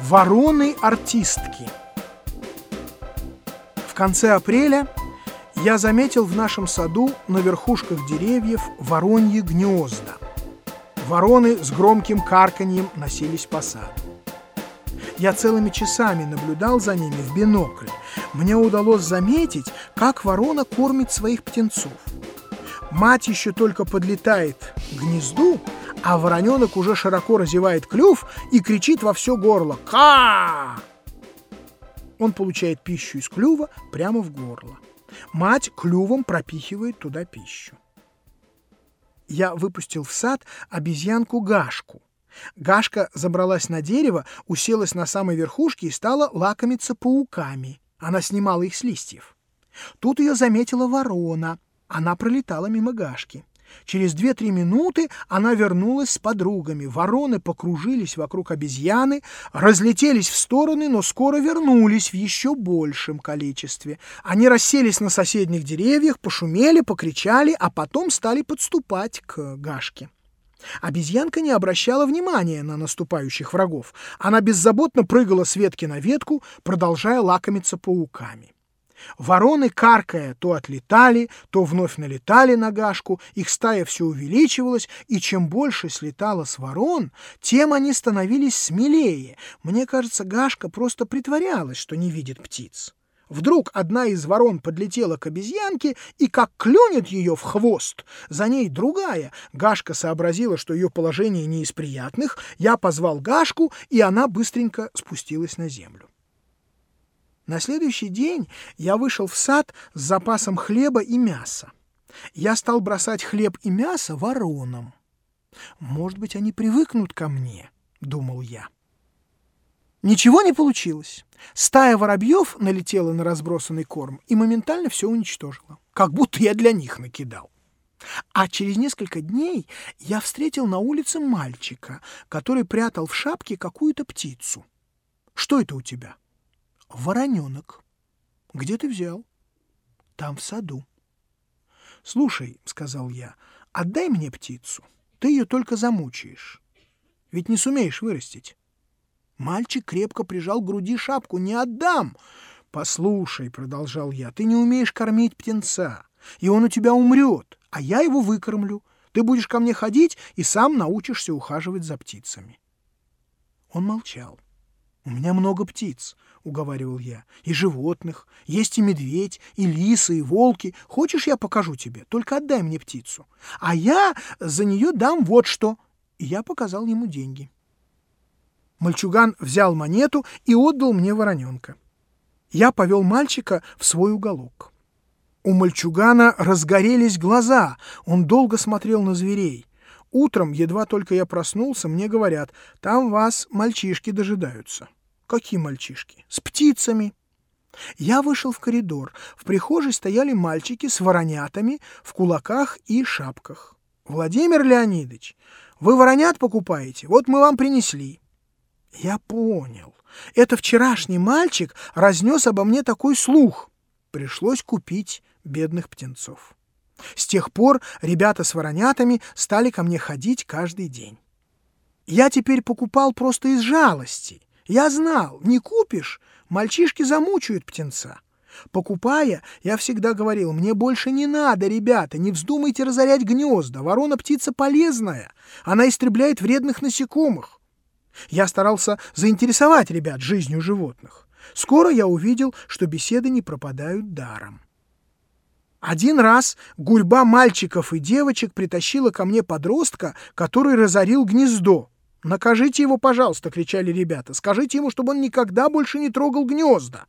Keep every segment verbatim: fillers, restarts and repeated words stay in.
Вороны-артистки. В конце апреля я заметил в нашем саду на верхушках деревьев вороньи гнезда. Вороны с громким карканьем носились по саду. Я целыми часами наблюдал за ними в бинокль. Мне удалось заметить, как ворона кормит своих птенцов. Мать еще только подлетает к гнезду, а вороненок уже широко разевает клюв и кричит во все горло «Ка!». Он получает пищу из клюва прямо в горло. Мать клювом пропихивает туда пищу. Я выпустил в сад обезьянку Гашку. Гашка забралась на дерево, уселась на самой верхушке и стала лакомиться пауками. Она снимала их с листьев. Тут ее заметила ворона. Она пролетала мимо Гашки. Через две-три минуты она вернулась с подругами. Вороны покружились вокруг обезьяны, разлетелись в стороны, но скоро вернулись в еще большем количестве. Они расселись на соседних деревьях, пошумели, покричали, а потом стали подступать к Гашке. Обезьянка не обращала внимания на наступающих врагов. Она беззаботно прыгала с ветки на ветку, продолжая лакомиться пауками. Вороны, каркая, то отлетали, то вновь налетали на Гашку, их стая все увеличивалась, и чем больше слетало с ворон, тем они становились смелее. Мне кажется, Гашка просто притворялась, что не видит птиц. Вдруг одна из ворон подлетела к обезьянке и как клюнет ее в хвост. За ней другая. Гашка сообразила, что ее положение не из приятных. Я позвал Гашку, и она быстренько спустилась на землю. На следующий день я вышел в сад с запасом хлеба и мяса. Я стал бросать хлеб и мясо воронам. «Может быть, они привыкнут ко мне», — думал я. Ничего не получилось. Стая воробьев налетела на разбросанный корм и моментально все уничтожила, как будто я для них накидал. А через несколько дней я встретил на улице мальчика, который прятал в шапке какую-то птицу. «Что это у тебя?» «Вороненок». «Где ты взял?» «Там, в саду». «Слушай», — сказал я, — «отдай мне птицу. Ты ее только замучаешь. Ведь не сумеешь вырастить». Мальчик крепко прижал к груди шапку. «Не отдам!» «Послушай», — продолжал я, — «ты не умеешь кормить птенца, и он у тебя умрет, а я его выкормлю. Ты будешь ко мне ходить и сам научишься ухаживать за птицами». Он молчал. «У меня много птиц», — уговаривал я, — «и животных. Есть и медведь, и лисы, и волки. Хочешь, я покажу тебе? Только отдай мне птицу. А я за нее дам вот что». И я показал ему деньги. Мальчуган взял монету и отдал мне вороненка. Я повел мальчика в свой уголок. У мальчугана разгорелись глаза, он долго смотрел на зверей. Утром, едва только я проснулся, мне говорят: «Там вас мальчишки дожидаются». «Какие мальчишки?» «С птицами». Я вышел в коридор. В прихожей стояли мальчики с воронятами в кулаках и шапках. «Владимир Леонидович, вы воронят покупаете? Вот мы вам принесли». Я понял. Это вчерашний мальчик разнес обо мне такой слух. Пришлось купить бедных птенцов. С тех пор ребята с воронятами стали ко мне ходить каждый день. Я теперь покупал просто из жалости. Я знал, не купишь, мальчишки замучают птенца. Покупая, я всегда говорил: мне больше не надо, ребята, не вздумайте разорять гнезда. Ворона птица полезная, она истребляет вредных насекомых. Я старался заинтересовать ребят жизнью животных. Скоро я увидел, что беседы не пропадают даром. Один раз гурьба мальчиков и девочек притащила ко мне подростка, который разорил гнездо. «Накажите его, пожалуйста», — кричали ребята. «Скажите ему, чтобы он никогда больше не трогал гнезда».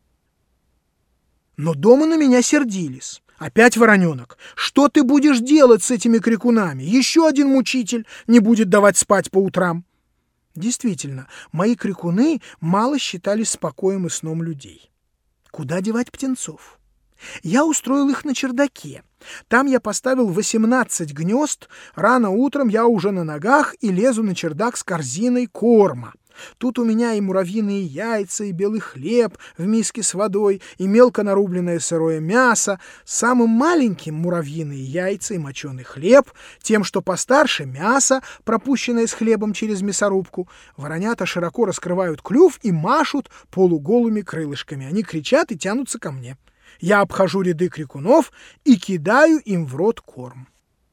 Но дома на меня сердились. «Опять вороненок! Что ты будешь делать с этими крикунами? Еще один мучитель не будет давать спать по утрам». Действительно, мои крикуны мало считались спокоем и сном людей. Куда девать птенцов? Я устроил их на чердаке. Там я поставил восемнадцать гнезд. Рано утром я уже на ногах и лезу на чердак с корзиной корма. Тут у меня и муравьиные яйца, и белый хлеб в миске с водой, и мелко нарубленное сырое мясо. Самым маленьким муравьиные яйца и моченый хлеб, тем, что постарше, мясо, пропущенное с хлебом через мясорубку. Воронята широко раскрывают клюв и машут полуголыми крылышками. Они кричат и тянутся ко мне. Я обхожу ряды крикунов и кидаю им в рот корм.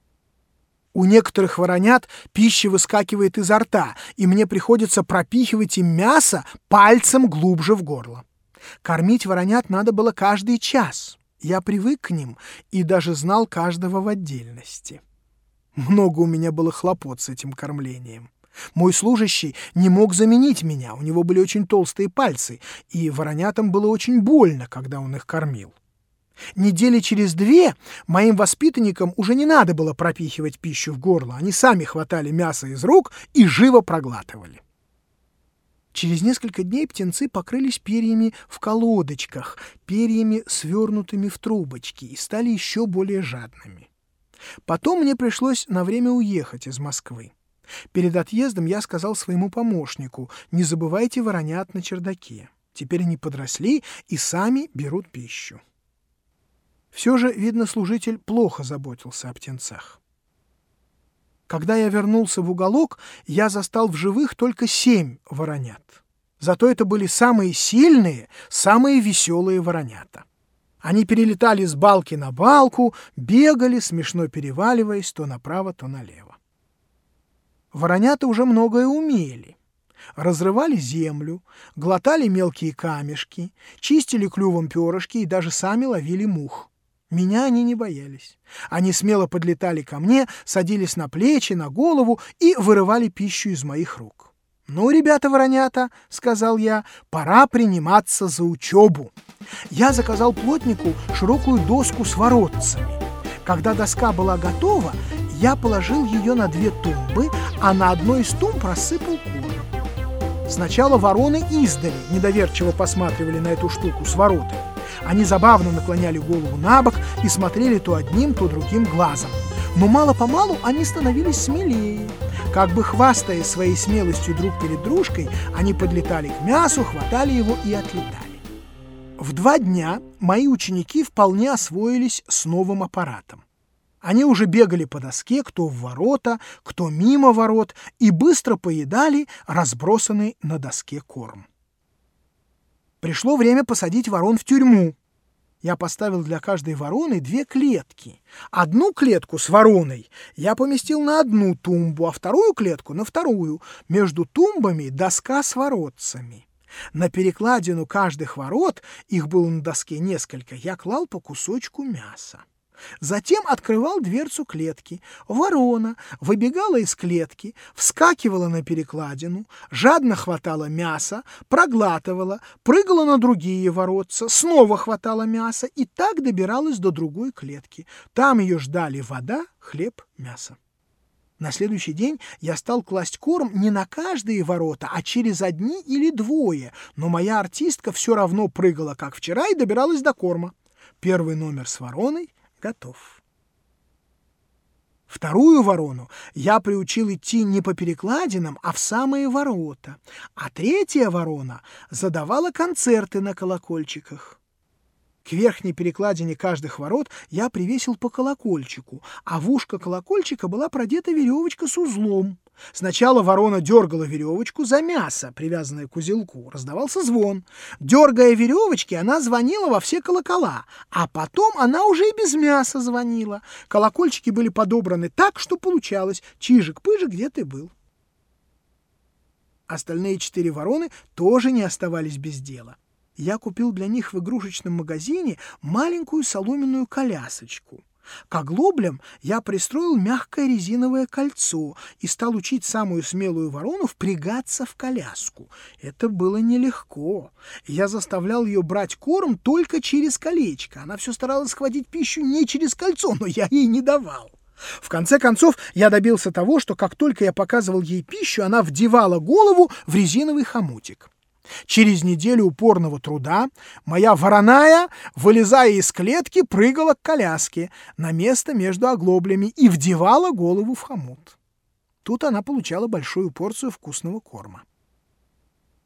У некоторых воронят пища выскакивает изо рта, и мне приходится пропихивать им мясо пальцем глубже в горло. Кормить воронят надо было каждый час. Я привык к ним и даже знал каждого в отдельности. Много у меня было хлопот с этим кормлением. Мой служащий не мог заменить меня, у него были очень толстые пальцы, и воронятам было очень больно, когда он их кормил. Недели через две моим воспитанникам уже не надо было пропихивать пищу в горло, они сами хватали мясо из рук и живо проглатывали. Через несколько дней птенцы покрылись перьями в колодочках, перьями, свернутыми в трубочки, и стали еще более жадными. Потом мне пришлось на время уехать из Москвы. Перед отъездом я сказал своему помощнику: не забывайте воронят на чердаке. Теперь они подросли и сами берут пищу. Все же, видно, служитель плохо заботился о птенцах. Когда я вернулся в уголок, я застал в живых только семь воронят. Зато это были самые сильные, самые веселые воронята. Они перелетали с балки на балку, бегали, смешно переваливаясь то направо, то налево. Воронята уже многое умели. Разрывали землю, глотали мелкие камешки, чистили клювом перышки и даже сами ловили мух. Меня они не боялись. Они смело подлетали ко мне, садились на плечи, на голову и вырывали пищу из моих рук. «Ну, ребята-воронята, — сказал я, — пора приниматься за учебу». Я заказал плотнику широкую доску с воротцами. Когда доска была готова, я положил ее на две тумбы, а на одной из тумб рассыпал корм. Сначала вороны издали недоверчиво посматривали на эту штуку с воротами. Они забавно наклоняли голову на бок и смотрели то одним, то другим глазом. Но мало-помалу они становились смелее. Как бы хвастаясь своей смелостью друг перед дружкой, они подлетали к мясу, хватали его и отлетали. В два дня мои ученики вполне освоились с новым аппаратом. Они уже бегали по доске, кто в ворота, кто мимо ворот, и быстро поедали разбросанный на доске корм. Пришло время посадить ворон в тюрьму. Я поставил для каждой вороны две клетки. Одну клетку с вороной я поместил на одну тумбу, а вторую клетку на вторую. Между тумбами доска с воротцами. На перекладину каждых ворот, их было на доске несколько, я клал по кусочку мяса. Затем открывал дверцу клетки. Ворона выбегала из клетки, вскакивала на перекладину, жадно хватала мясо, проглатывала, прыгала на другие воротца, снова хватала мясо и так добиралась до другой клетки. Там ее ждали вода, хлеб, мясо. На следующий день я стал класть корм не на каждые ворота, а через одни или двое, но моя артистка все равно прыгала, как вчера, и добиралась до корма. Первый номер с вороной готов. Вторую ворону я приучил идти не по перекладинам, а в самые ворота, а третья ворона задавала концерты на колокольчиках. К верхней перекладине каждых ворот я привесил по колокольчику, а в ушко колокольчика была продета веревочка с узлом. Сначала ворона дергала веревочку за мясо, привязанное к узелку. Раздавался звон. Дергая веревочки, она звонила во все колокола, а потом она уже и без мяса звонила. Колокольчики были подобраны так, что получалось: чижик-пыжик, где ты был? Остальные четыре вороны тоже не оставались без дела. Я купил для них в игрушечном магазине маленькую соломенную колясочку. К оглоблям я пристроил мягкое резиновое кольцо и стал учить самую смелую ворону впрягаться в коляску. Это было нелегко. Я заставлял ее брать корм только через колечко. Она все старалась схватить пищу не через кольцо, но я ей не давал. В конце концов, я добился того, что как только я показывал ей пищу, она вдевала голову в резиновый хомутик. Через неделю упорного труда моя вороная, вылезая из клетки, прыгала к коляске на место между оглоблями и вдевала голову в хомут. Тут она получала большую порцию вкусного корма.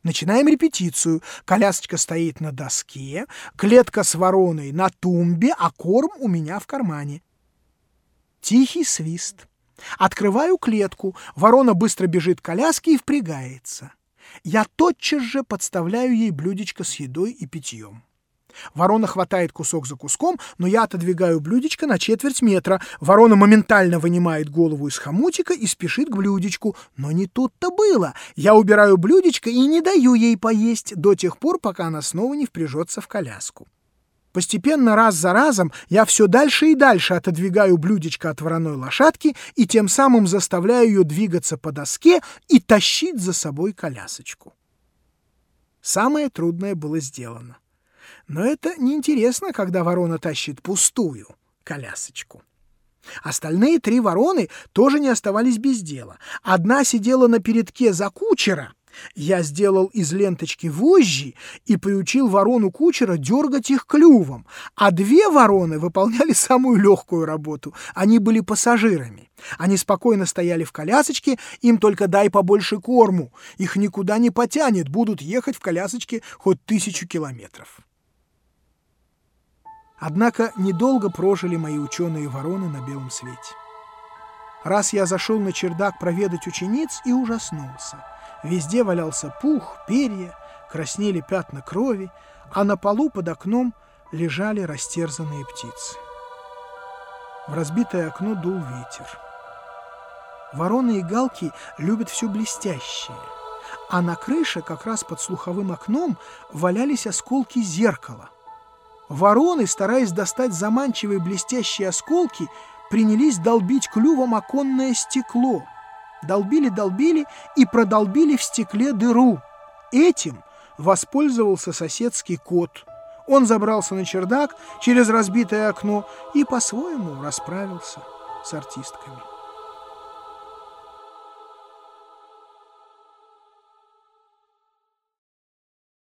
Начинаем репетицию. Колясочка стоит на доске, клетка с вороной на тумбе, а корм у меня в кармане. Тихий свист. Открываю клетку. Ворона быстро бежит к коляске и впрягается. Я тотчас же подставляю ей блюдечко с едой и питьем. Ворона хватает кусок за куском, но я отодвигаю блюдечко на четверть метра. Ворона моментально вынимает голову из хомутика и спешит к блюдечку. Но не тут-то было. Я убираю блюдечко и не даю ей поесть до тех пор, пока она снова не впряжется в коляску. Постепенно, раз за разом, я все дальше и дальше отодвигаю блюдечко от вороной лошадки и тем самым заставляю ее двигаться по доске и тащить за собой колясочку. Самое трудное было сделано. Но это неинтересно, когда ворона тащит пустую колясочку. Остальные три вороны тоже не оставались без дела. Одна сидела на передке за кучера. Я сделал из ленточки вожжи и приучил ворону кучера дергать их клювом, а две вороны выполняли самую легкую работу. Они были пассажирами. Они спокойно стояли в колясочке, им только дай побольше корму. Их никуда не потянет, будут ехать в колясочке хоть тысячу километров. Однако недолго прожили мои ученые-вороны на белом свете. Раз я зашел на чердак проведать учениц и ужаснулся. Везде валялся пух, перья, краснели пятна крови, а на полу под окном лежали растерзанные птицы. В разбитое окно дул ветер. Вороны и галки любят все блестящее, а на крыше, как раз под слуховым окном, валялись осколки зеркала. Вороны, стараясь достать заманчивые блестящие осколки, принялись долбить клювом оконное стекло. Долбили-долбили и продолбили в стекле дыру. Этим воспользовался соседский кот. Он забрался на чердак через разбитое окно и по-своему расправился с артистками.